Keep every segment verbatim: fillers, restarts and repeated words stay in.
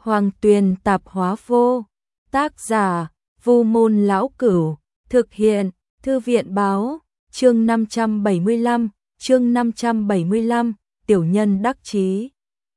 Hoàng Tuyền Tạp Hóa Vô, tác giả Vu Môn Lão Cửu, thực hiện Thư viện Báo, chương năm trăm bảy mươi lăm, chương năm trăm bảy mươi lăm, tiểu nhân đắc chí.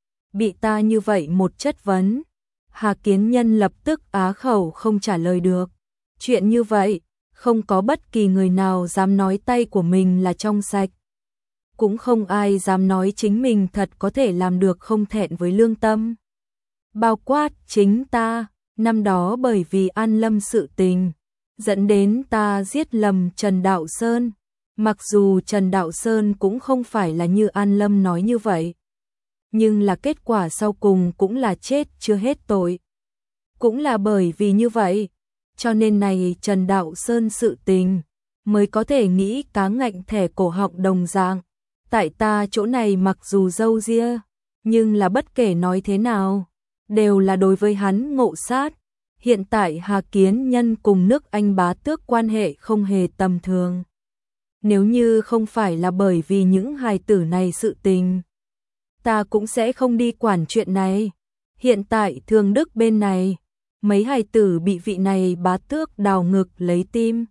Bị ta như vậy một chất vấn, Hà Kiến Nhân lập tức á khẩu không trả lời được. Chuyện như vậy, không có bất kỳ người nào dám nói tay của mình là trong sạch. Cũng không ai dám nói chính mình thật có thể làm được không thẹn với lương tâm. Bao quát chính ta, năm đó bởi vì An Lâm sự tình, dẫn đến ta giết lầm Trần Đạo Sơn. Mặc dù Trần Đạo Sơn cũng không phải là như An Lâm nói như vậy, nhưng là kết quả sau cùng cũng là chết chưa hết tội. Cũng là bởi vì như vậy, cho nên này Trần Đạo Sơn sự tình mới có thể nghĩ cá ngạnh thẻ cổ họng đồng dạng. Tại ta chỗ này mặc dù dâu ria, nhưng là bất kể nói thế nào, đều là đối với hắn ngộ sát. Hiện tại Hà Kiến Nhân cùng nước Anh bá tước quan hệ không hề tầm thường. Nếu như không phải là bởi vì những hài tử này sự tình, ta cũng sẽ không đi quản chuyện này. Hiện tại Thường Đức bên này, mấy hài tử bị vị này bá tước đào ngực lấy tim.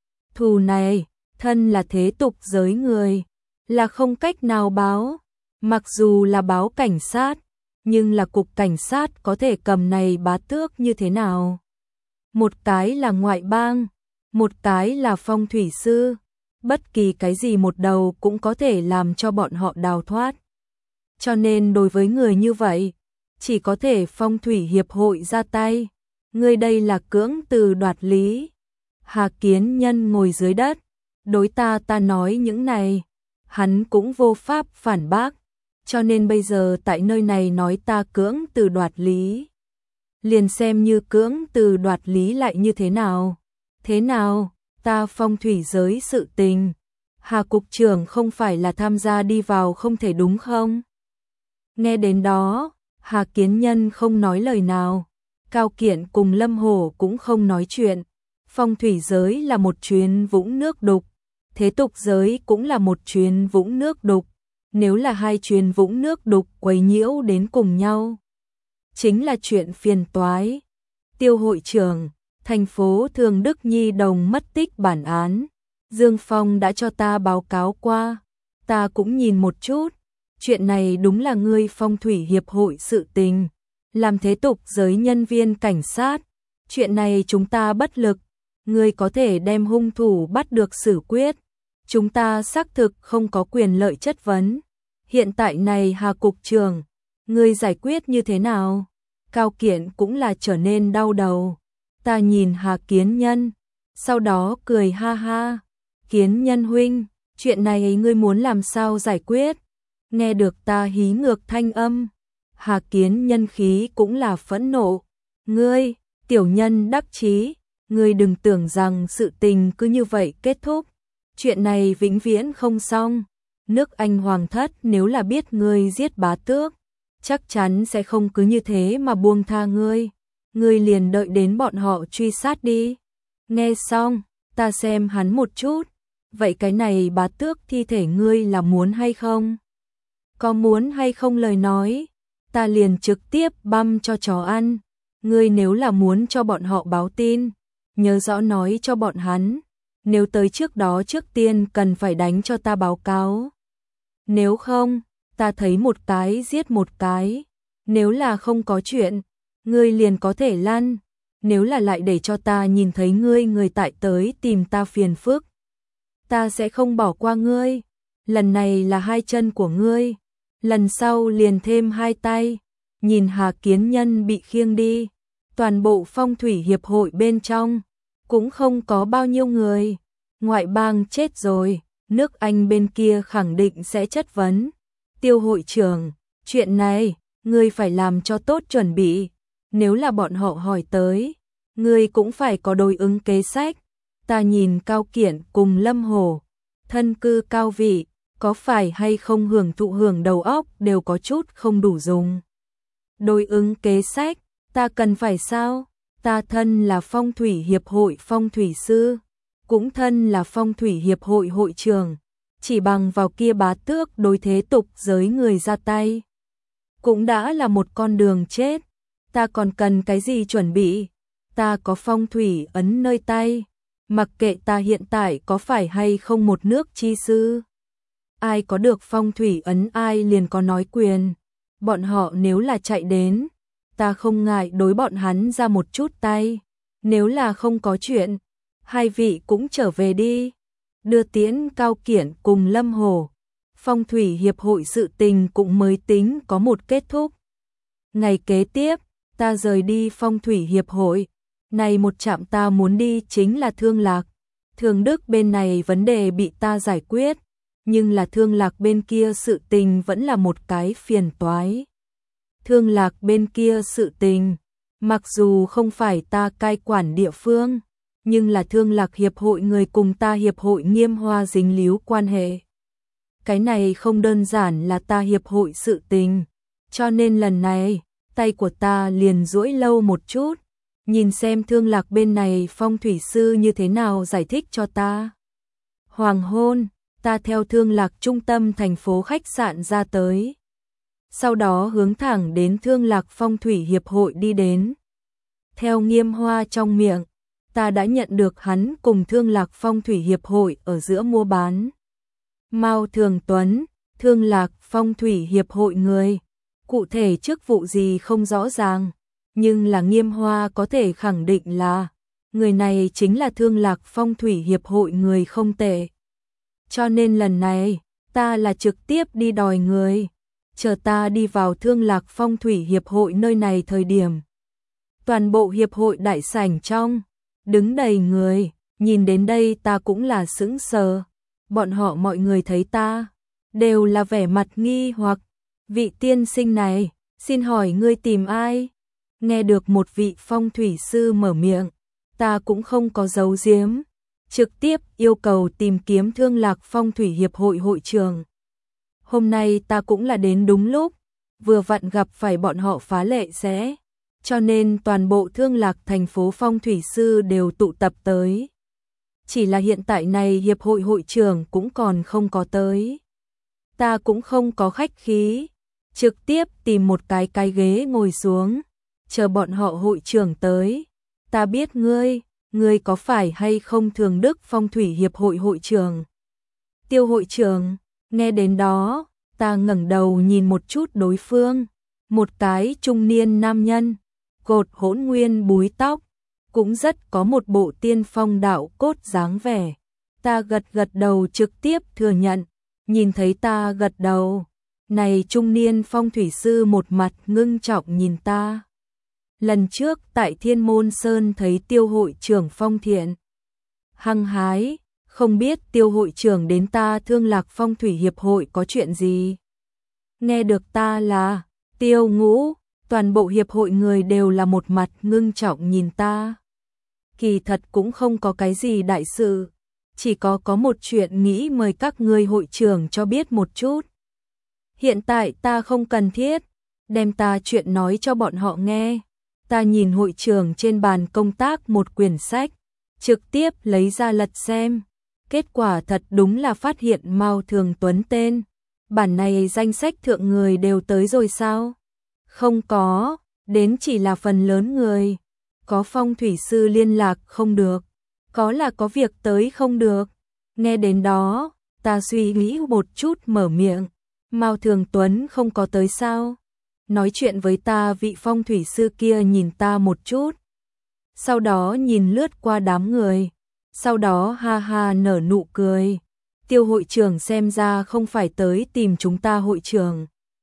Thù này, thân là thế tục giới người, là không cách nào báo. Mặc dù là báo cảnh sát, nhưng là cục cảnh sát có thể cầm này bá tước như thế nào? Một cái là ngoại bang, một cái là phong thủy sư. Bất kỳ cái gì một đầu cũng có thể làm cho bọn họ đào thoát. Cho nên đối với người như vậy, chỉ có thể phong thủy hiệp hội ra tay. Người đây là cưỡng từ đoạt lý. Hà Kiến Nhân ngồi dưới đất, đối ta ta nói những này, hắn cũng vô pháp phản bác. Cho nên bây giờ tại nơi này nói ta cưỡng từ đoạt lý, liền xem như cưỡng từ đoạt lý lại như thế nào. Thế nào, ta phong thủy giới sự tình, Hà cục trưởng không phải là tham gia đi vào không thể đúng không? Nghe đến đó, Hà Kiến Nhân không nói lời nào. Cao Kiện cùng Lâm Hổ cũng không nói chuyện. Phong thủy giới là một chuyến vũng nước đục, thế tục giới cũng là một chuyến vũng nước đục. Nếu là hai chuyến vũng nước đục quấy nhiễu đến cùng nhau, chính là chuyện phiền toái. Tiêu hội trưởng, thành phố Thường Đức Nhi đồng mất tích bản án, Dương Phong đã cho ta báo cáo qua, ta cũng nhìn một chút. Chuyện này đúng là ngươi phong thủy hiệp hội sự tình, làm thế tục giới nhân viên cảnh sát. Chuyện này chúng ta bất lực, ngươi có thể đem hung thủ bắt được xử quyết. Chúng ta xác thực không có quyền lợi chất vấn. Hiện tại này Hà cục trưởng, ngươi giải quyết như thế nào? Cao Kiện cũng là trở nên đau đầu. Ta nhìn Hà Kiến Nhân, sau đó cười ha ha. Kiến Nhân huynh, chuyện này ngươi muốn làm sao giải quyết? Nghe được ta hí ngược thanh âm, Hà Kiến Nhân khí cũng là phẫn nộ. Ngươi, tiểu nhân đắc chí, ngươi đừng tưởng rằng sự tình cứ như vậy kết thúc. Chuyện này vĩnh viễn không xong. Nước Anh hoàng thất nếu là biết ngươi giết bá tước, chắc chắn sẽ không cứ như thế mà buông tha ngươi. Ngươi liền đợi đến bọn họ truy sát đi. Nghe xong, ta xem hắn một chút. Vậy cái này bá tước thi thể ngươi là muốn hay không? Có muốn hay không lời nói, ta liền trực tiếp băm cho chó ăn. Ngươi nếu là muốn cho bọn họ báo tin, nhớ rõ nói cho bọn hắn. Nếu tới trước đó trước tiên cần phải đánh cho ta báo cáo. Nếu không, ta thấy một cái giết một cái. Nếu là không có chuyện, ngươi liền có thể lăn. Nếu là lại để cho ta nhìn thấy ngươi người tại tới tìm ta phiền phức, ta sẽ không bỏ qua ngươi. Lần này là hai chân của ngươi, lần sau liền thêm hai tay. Nhìn Hà Kiến Nhân bị khiêng đi, toàn bộ phong thủy hiệp hội bên trong cũng không có bao nhiêu người. Ngoại bang chết rồi, nước Anh bên kia khẳng định sẽ chất vấn. Tiêu hội trưởng, chuyện này, ngươi phải làm cho tốt chuẩn bị. Nếu là bọn họ hỏi tới, ngươi cũng phải có đối ứng kế sách. Ta nhìn Cao Kiện cùng Lâm Hổ, thân cư cao vị, có phải hay không hưởng thụ hưởng đầu óc đều có chút không đủ dùng. Đối ứng kế sách, ta cần phải sao? Ta thân là phong thủy hiệp hội phong thủy sư, cũng thân là phong thủy hiệp hội hội trưởng, chỉ bằng vào kia bá tước đối thế tục giới người ra tay, cũng đã là một con đường chết. Ta còn cần cái gì chuẩn bị? Ta có phong thủy ấn nơi tay, mặc kệ ta hiện tại có phải hay không một nước chi sư. Ai có được phong thủy ấn ai liền có nói quyền. Bọn họ nếu là chạy đến, ta không ngại đối bọn hắn ra một chút tay. Nếu là không có chuyện, hai vị cũng trở về đi. Đưa tiễn Cao Kiển cùng Lâm Hổ, phong thủy hiệp hội sự tình cũng mới tính có một kết thúc. Ngày kế tiếp, ta rời đi phong thủy hiệp hội. Này một trạm ta muốn đi chính là Thương Lạc. Thường Đức bên này vấn đề bị ta giải quyết, nhưng là Thương Lạc bên kia sự tình vẫn là một cái phiền toái. Thương Lạc bên kia sự tình, mặc dù không phải ta cai quản địa phương, nhưng là Thương Lạc hiệp hội người cùng ta hiệp hội Nghiêm Hoa dính líu quan hệ. Cái này không đơn giản là ta hiệp hội sự tình, cho nên lần này, tay của ta liền duỗi lâu một chút, nhìn xem Thương Lạc bên này phong thủy sư như thế nào giải thích cho ta. Hoàng hôn, ta theo Thương Lạc trung tâm thành phố khách sạn ra tới. Sau đó hướng thẳng đến Thương Lạc phong thủy hiệp hội đi đến. Theo Nghiêm Hoa trong miệng, ta đã nhận được hắn cùng Thương Lạc phong thủy hiệp hội ở giữa mua bán. Mao Thường Tuấn, Thương Lạc phong thủy hiệp hội người, cụ thể chức vụ gì không rõ ràng, nhưng là Nghiêm Hoa có thể khẳng định là người này chính là Thương Lạc phong thủy hiệp hội người không tệ. Cho nên lần này, ta là trực tiếp đi đòi người. Chờ ta đi vào Thương Lạc phong thủy hiệp hội nơi này thời điểm. Toàn bộ hiệp hội đại sảnh trong, đứng đầy người, nhìn đến đây ta cũng là sững sờ. Bọn họ mọi người thấy ta, đều là vẻ mặt nghi hoặc. Vị tiên sinh này, xin hỏi ngươi tìm ai? Nghe được một vị phong thủy sư mở miệng, ta cũng không có giấu giếm, trực tiếp yêu cầu tìm kiếm Thương Lạc phong thủy hiệp hội hội trưởng. Hôm nay ta cũng là đến đúng lúc, vừa vặn gặp phải bọn họ phá lệ sẽ, cho nên toàn bộ Thương Lạc thành phố phong thủy sư đều tụ tập tới. Chỉ là hiện tại này hiệp hội hội trưởng cũng còn không có tới. Ta cũng không có khách khí, trực tiếp tìm một cái cái ghế ngồi xuống, chờ bọn họ hội trưởng tới. Ta biết ngươi, ngươi có phải hay không Thường Đức phong thủy hiệp hội hội trưởng? Tiêu hội trưởng, nghe đến đó, ta ngẩng đầu nhìn một chút đối phương, một cái trung niên nam nhân, cột hỗn nguyên búi tóc, cũng rất có một bộ tiên phong đạo cốt dáng vẻ. Ta gật gật đầu trực tiếp thừa nhận, nhìn thấy ta gật đầu, này trung niên phong thủy sư một mặt ngưng trọng nhìn ta. Lần trước tại Thiên Môn Sơn thấy Tiêu hội trưởng phong thiện, hăng hái, không biết Tiêu hội trưởng đến ta Thương Lạc phong thủy hiệp hội có chuyện gì. Nghe được ta là Tiêu Ngũ, toàn bộ hiệp hội người đều là một mặt ngưng trọng nhìn ta. Kỳ thật cũng không có cái gì đại sự, chỉ có có một chuyện nghĩ mời các ngươi hội trưởng cho biết một chút. Hiện tại ta không cần thiết, đem ta chuyện nói cho bọn họ nghe. Ta nhìn hội trưởng trên bàn công tác một quyển sách, trực tiếp lấy ra lật xem. Kết quả thật đúng là phát hiện Mao Thường Tuấn tên. Bản này danh sách thượng người đều tới rồi sao? Không có, đến chỉ là phần lớn người. Có phong thủy sư liên lạc không được, có là có việc tới không được. Nghe đến đó, ta suy nghĩ một chút mở miệng. Mao Thường Tuấn không có tới sao? Nói chuyện với ta vị phong thủy sư kia nhìn ta một chút. Sau đó nhìn lướt qua đám người. Sau đó ha ha nở nụ cười. Tiêu hội trưởng xem ra không phải tới tìm chúng ta hội trưởng.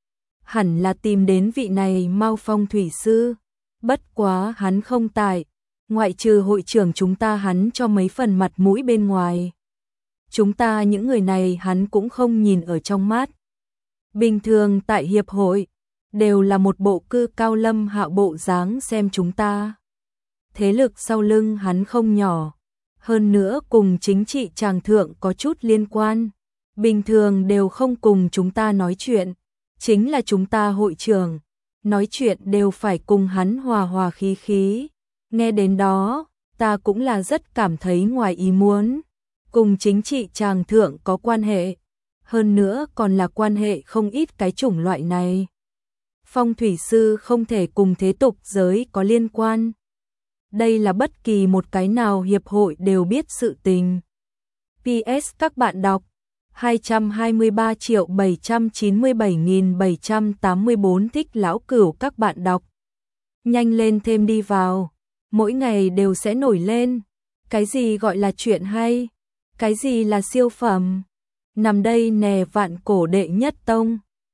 Hẳn là tìm đến vị này Mao phong thủy sư. Bất quá hắn không tại. Ngoại trừ hội trưởng chúng ta hắn cho mấy phần mặt mũi bên ngoài. Chúng ta những người này hắn cũng không nhìn ở trong mắt. Bình thường tại hiệp hội, đều là một bộ cư cao lâm hạ bộ dáng xem chúng ta. Thế lực sau lưng hắn không nhỏ, hơn nữa cùng chính trị tràng thượng có chút liên quan. Bình thường đều không cùng chúng ta nói chuyện, chính là chúng ta hội trưởng, nói chuyện đều phải cùng hắn hòa hòa khí khí. Nghe đến đó, ta cũng là rất cảm thấy ngoài ý muốn, cùng chính trị tràng thượng có quan hệ, hơn nữa còn là quan hệ không ít cái chủng loại này. phong thủy sư không thể cùng thế tục giới có liên quan. Đây là bất kỳ một cái nào hiệp hội đều biết sự tình. pê ét các bạn đọc hai trăm hai mươi ba triệu bảy trăm chín mươi bảy nghìn bảy trăm tám mươi tư thích lão cửu các bạn đọc. Nhanh lên thêm đi vào, mỗi ngày đều sẽ nổi lên. Cái gì gọi là chuyện hay? Cái gì là siêu phẩm? Nằm đây nè vạn cổ đệ nhất tông.